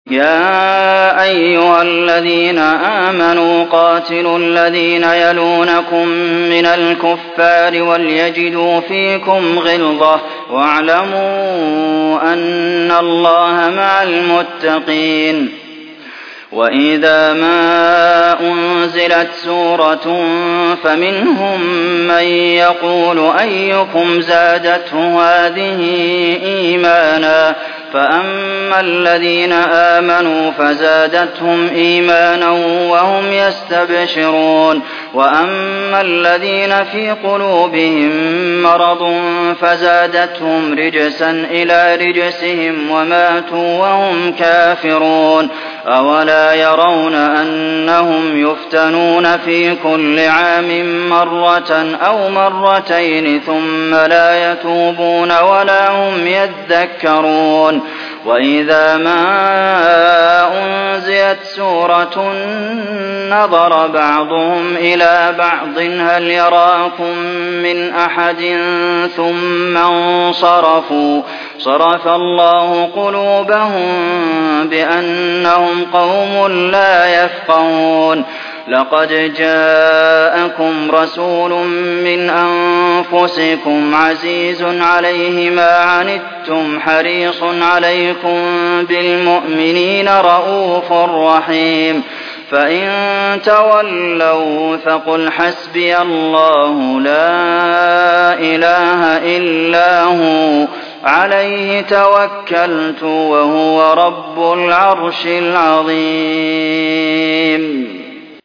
يَا أَيُّهَا الَّذِينَ آمَنُوا قَاتِلُوا الَّذِينَ يَلُونَكُم مِّنَ الْكُفَّارِ وَلْيَجِدُوا فِيكُمْ غِلْظَةً وَاعْلَمُوا أَنَّ اللَّهَ مَعَ الْمُتَّقِينَ وَإِذَا مَا أُنزِلَتْ سُورَةٌ فَمِنْهُم مَّن يَقُولُ أَيُّكُمْ زَادَتْهُ هَٰذِهِ إِيمَانًا فَأَمَّا الَّذِينَ آمَنُوا فَزَادَتْهُمْ إِيمَانًا وَهُمْ يَسْتَبْشِرُونَ وَأَمَّا الَّذِينَ فِي قُلُوبِهِم مَّرَضٌ فَزَادَتْهُمْ رِجْسًا إِلَىٰ رِجْسِهِمْ وَمَاتُوا وَهُمْ كَافِرُونَ أَوَلَا يَرَوْنَ أَنَّهُمْ يُفْتَنُونَ فِي كُلِّ عَامٍ مَّرَّةً أَوْ مَرَّتَيْنِ ثُمَّ لَا يَتُوبُونَ وَلَا هُمْ يَذَّكَّرُونَ وَإِذَا مَا أُنزِلَتْ سُورَةٌ نَّظَرَ بَعْضُهُمْ إِلَىٰ بَعْضٍ هَلْ يَرَاكُم مِّنْ أَحَدٍ ثُمَّ انصَرَفُوا صَرَفَ اللَّهُ قُلُوبَهُم بِأَنَّهُمْ قَوْمٌ لَّا يَفْقَهُونَ لَقَدْ جَاءَكُمْ رَسُولٌ مِّنْ أَنفُسِكُمْ عَزِيزٌ عَلَيْهِ مَا عَنِتُّمْ حَرِيصٌ عَلَيْكُم بِالْمُؤْمِنِينَ رَءُوفٌ رَّحِيمٌ فَإِن تَوَلَّوْا فَقُلْ حَسْبِيَ اللَّهُ لَا إِلَٰهَ إِلَّا هُوَ عَلَيْهِ تَوَكَّلْتُ وَهُوَ رَبُّ الْعَرْشِ الْعَظِيمِ